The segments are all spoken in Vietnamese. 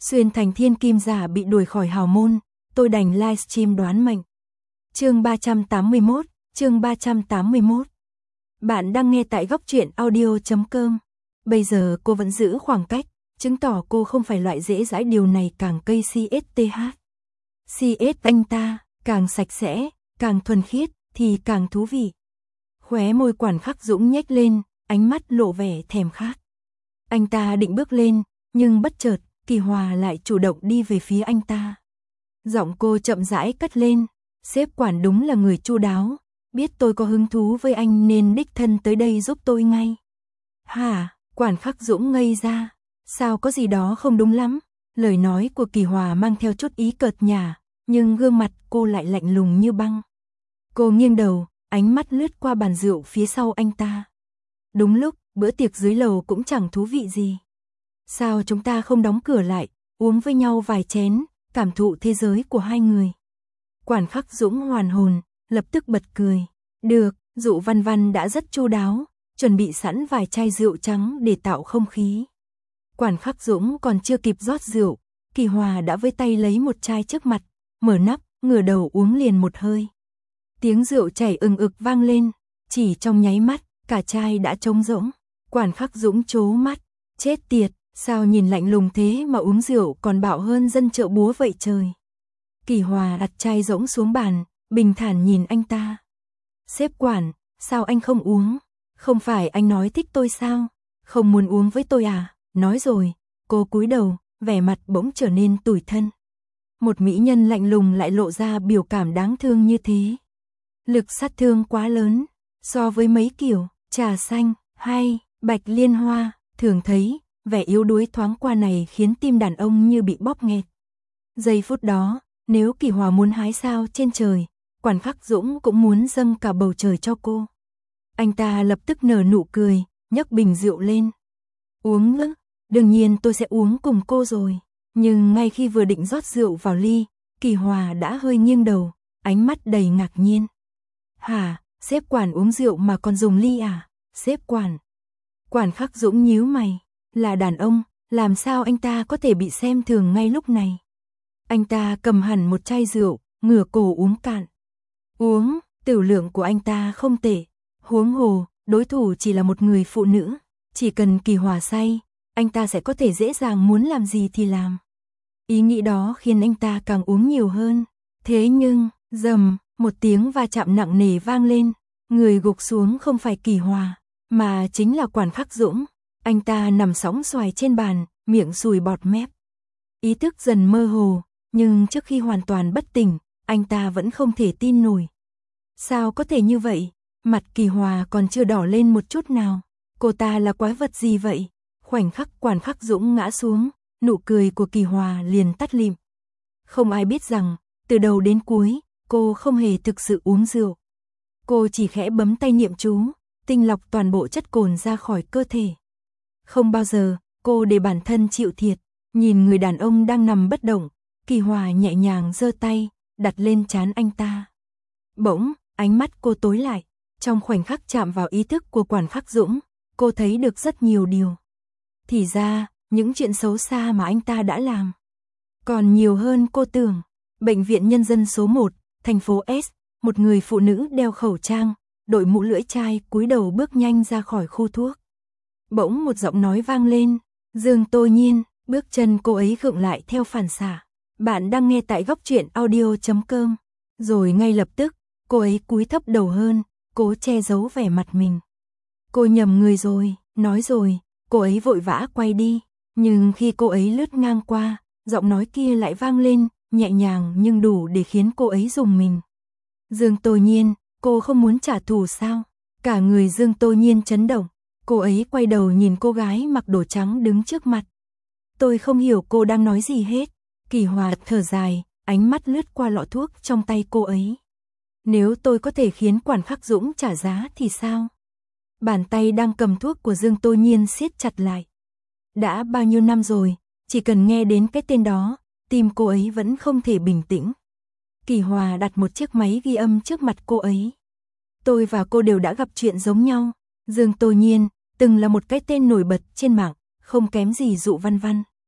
Xuyên thành thiên kim giả bị đuổi khỏi hào môn, tôi đành livestream đoán mệnh. Chương 381. Bạn đang nghe tại góc truyện audio.com. Bây giờ cô vẫn giữ khoảng cách, chứng tỏ cô không phải loại dễ dãi, điều này càng cây CSTH. CS anh ta, càng sạch sẽ, càng thuần khiết, thì càng thú vị. Khóe môi Quản Khắc Dũng nhếch lên, ánh mắt lộ vẻ thèm khát. Anh ta định bước lên, nhưng bất chợt, Kỳ Hòa lại chủ động đi về phía anh ta. Giọng cô chậm rãi cất lên, sếp Quản đúng là người chu đáo, biết tôi có hứng thú với anh nên đích thân tới đây giúp tôi ngay. Hả? Quản Khắc Dũng ngây ra, sao có gì đó không đúng lắm? Lời nói của Kỳ Hòa mang theo chút ý cợt nhả, nhưng gương mặt cô lại lạnh lùng như băng. Cô nghiêng đầu, ánh mắt lướt qua bàn rượu phía sau anh ta. Đúng lúc, bữa tiệc dưới lầu cũng chẳng thú vị gì. Sao chúng ta không đóng cửa lại, uống với nhau vài chén, cảm thụ thế giới của hai người. Quản Khắc Dũng hoàn hồn, lập tức bật cười. Được, Dụ Văn Văn đã rất chu đáo, chuẩn bị sẵn vài chai rượu trắng để tạo không khí. Quản Khắc Dũng còn chưa kịp rót rượu, Kỳ Hòa đã với tay lấy một chai trước mặt, mở nắp, ngửa đầu uống liền một hơi. Tiếng rượu chảy ừng ực vang lên, chỉ trong nháy mắt, cả chai đã trống rỗng. Quản Khắc Dũng trố mắt, chết tiệt, sao nhìn lạnh lùng thế mà uống rượu còn bạo hơn dân chợ búa vậy trời. Kỳ Hòa đặt chai rỗng xuống bàn, bình thản nhìn anh ta. Sếp Quản, sao anh không uống? Không phải anh nói thích tôi sao? Không muốn uống với tôi à? Nói rồi, cô cúi đầu, vẻ mặt bỗng trở nên tủi thân. Một mỹ nhân lạnh lùng lại lộ ra biểu cảm đáng thương như thế. Lực sát thương quá lớn, so với mấy kiểu trà xanh hay bạch liên hoa thường thấy, vẻ yếu đuối thoáng qua này khiến tim đàn ông như bị bóp nghẹt. Giây phút đó, nếu Kỳ Hòa muốn hái sao trên trời, Quản Khắc Dũng cũng muốn dâng cả bầu trời cho cô. Anh ta lập tức nở nụ cười, nhấc bình rượu lên. Uống ư? Đương nhiên tôi sẽ uống cùng cô rồi. Nhưng ngay khi vừa định rót rượu vào ly, Kỳ Hòa đã hơi nghiêng đầu, ánh mắt đầy ngạc nhiên. Hả, sếp Quản uống rượu mà còn dùng ly à? Sếp Quản. Quản Khắc Dũng nhíu mày, là đàn ông, làm sao anh ta có thể bị xem thường ngay lúc này? Anh ta cầm hẳn một chai rượu, ngửa cổ uống cạn. Uống, tiểu lượng của anh ta không tệ. Huống hồ, đối thủ chỉ là một người phụ nữ. Chỉ cần Kỳ Hòa say, anh ta sẽ có thể dễ dàng muốn làm gì thì làm. Ý nghĩ đó khiến anh ta càng uống nhiều hơn. Thế nhưng, rầm, một tiếng va chạm nặng nề vang lên. Người gục xuống không phải Kỳ Hòa, mà chính là Quản Khắc Dũng. Anh ta nằm sóng xoài trên bàn, miệng sùi bọt mép. Ý thức dần mơ hồ, nhưng trước khi hoàn toàn bất tỉnh, anh ta vẫn không thể tin nổi. Sao có thể như vậy? Mặt Kỳ Hòa còn chưa đỏ lên một chút nào. Cô ta là quái vật gì vậy? Khoảnh khắc Quản Khắc Dũng ngã xuống, nụ cười của Kỳ Hòa liền tắt lịm. Không ai biết rằng, từ đầu đến cuối, cô không hề thực sự uống rượu. Cô chỉ khẽ bấm tay niệm chú, tinh lọc toàn bộ chất cồn ra khỏi cơ thể. Không bao giờ, cô để bản thân chịu thiệt. Nhìn người đàn ông đang nằm bất động, Kỳ Hòa nhẹ nhàng giơ tay, đặt lên trán anh ta. Bỗng, ánh mắt cô tối lại. Trong khoảnh khắc chạm vào ý thức của Quản Khắc Dũng, cô thấy được rất nhiều điều. Thì ra, những chuyện xấu xa mà anh ta đã làm còn nhiều hơn cô tưởng. Bệnh viện Nhân dân số 1, thành phố S, một người phụ nữ đeo khẩu trang, đội mũ lưỡi chai cúi đầu bước nhanh ra khỏi khu thuốc. Bỗng một giọng nói vang lên, Dương Tô Nhiên, bước chân cô ấy khựng lại theo phản xạ. Bạn đang nghe tại góc truyện audio.com. Rồi ngay lập tức, cô ấy cúi thấp đầu hơn, cố che giấu vẻ mặt mình. Cô nhầm người rồi, nói rồi, cô ấy vội vã quay đi. Nhưng khi cô ấy lướt ngang qua, giọng nói kia lại vang lên, nhẹ nhàng nhưng đủ để khiến cô ấy rùng mình. Dương Tô Nhiên, cô không muốn trả thù sao? Cả người Dương Tô Nhiên chấn động. Cô ấy quay đầu nhìn cô gái mặc đồ trắng đứng trước mặt. Tôi không hiểu cô đang nói gì hết. Kỳ Hòa thở dài, ánh mắt lướt qua lọ thuốc trong tay cô ấy. Nếu tôi có thể khiến Quản Khắc Dũng trả giá thì sao? Bàn tay đang cầm thuốc của Dương Tô Nhiên siết chặt lại. Đã bao nhiêu năm rồi, chỉ cần nghe đến cái tên đó, tim cô ấy vẫn không thể bình tĩnh. Kỳ Hòa đặt một chiếc máy ghi âm trước mặt cô ấy. Tôi và cô đều đã gặp chuyện giống nhau. Dương Tô Nhiên từng là một cái tên nổi bật trên mạng, không kém gì Dụ Văn Văn.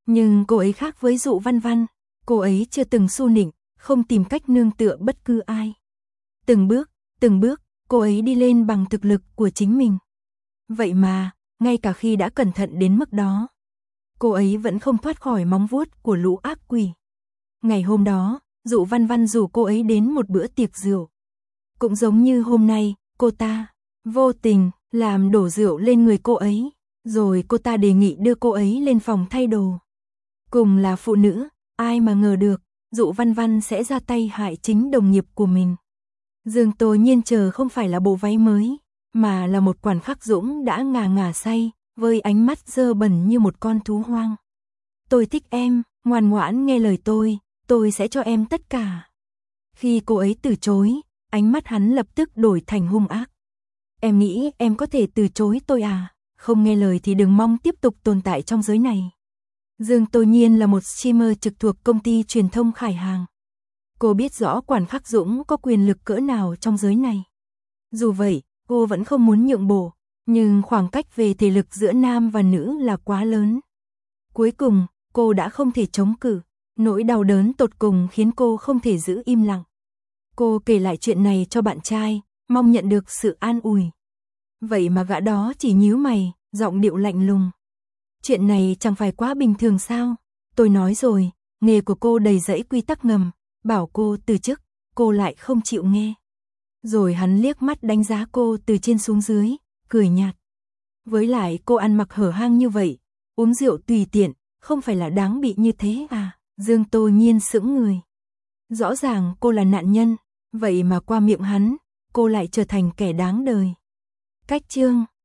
Nhưng cô ấy khác với Dụ Văn Văn, cô ấy chưa từng xu nịnh, không tìm cách nương tựa bất cứ ai. Từng bước, cô ấy đi lên bằng thực lực của chính mình. Vậy mà, ngay cả khi đã cẩn thận đến mức đó, cô ấy vẫn không thoát khỏi móng vuốt của lũ ác quỷ. Ngày hôm đó, Dụ Văn Văn rủ cô ấy đến một bữa tiệc rượu. Cũng giống như hôm nay, cô ta vô tình làm đổ rượu lên người cô ấy, rồi cô ta đề nghị đưa cô ấy lên phòng thay đồ. Cùng là phụ nữ, ai mà ngờ được, Dụ Văn Văn sẽ ra tay hại chính đồng nghiệp của mình. Dương Tô Nhiên chờ không phải là bộ váy mới, mà là một Quản Khắc Dũng đã ngà ngà say, với ánh mắt dơ bẩn như một con thú hoang. Tôi thích em, ngoan ngoãn nghe lời tôi sẽ cho em tất cả. Khi cô ấy từ chối, ánh mắt hắn lập tức đổi thành hung ác. Em nghĩ em có thể từ chối tôi à? Không nghe lời thì đừng mong tiếp tục tồn tại trong giới này. Dương Tô Nhiên là một streamer trực thuộc công ty truyền thông Khải Hàng. Cô biết rõ Quản Khắc Dũng có quyền lực cỡ nào trong giới này. Dù vậy, cô vẫn không muốn nhượng bộ, nhưng khoảng cách về thể lực giữa nam và nữ là quá lớn. Cuối cùng, cô đã không thể chống cự, nỗi đau đớn tột cùng khiến cô không thể giữ im lặng. Cô kể lại chuyện này cho bạn trai, mong nhận được sự an ủi. Vậy mà gã đó chỉ nhíu mày, giọng điệu lạnh lùng. Chuyện này chẳng phải quá bình thường sao? Tôi nói rồi, nghề của cô đầy rẫy quy tắc ngầm, bảo cô từ chức, cô lại không chịu nghe. Rồi hắn liếc mắt đánh giá cô từ trên xuống dưới, cười nhạt. Với lại cô ăn mặc hở hang như vậy, uống rượu tùy tiện, không phải là đáng bị như thế à? Dương Tô Nhiên sững người. Rõ ràng cô là nạn nhân, vậy mà qua miệng hắn, cô lại trở thành kẻ đáng đời. Cách chương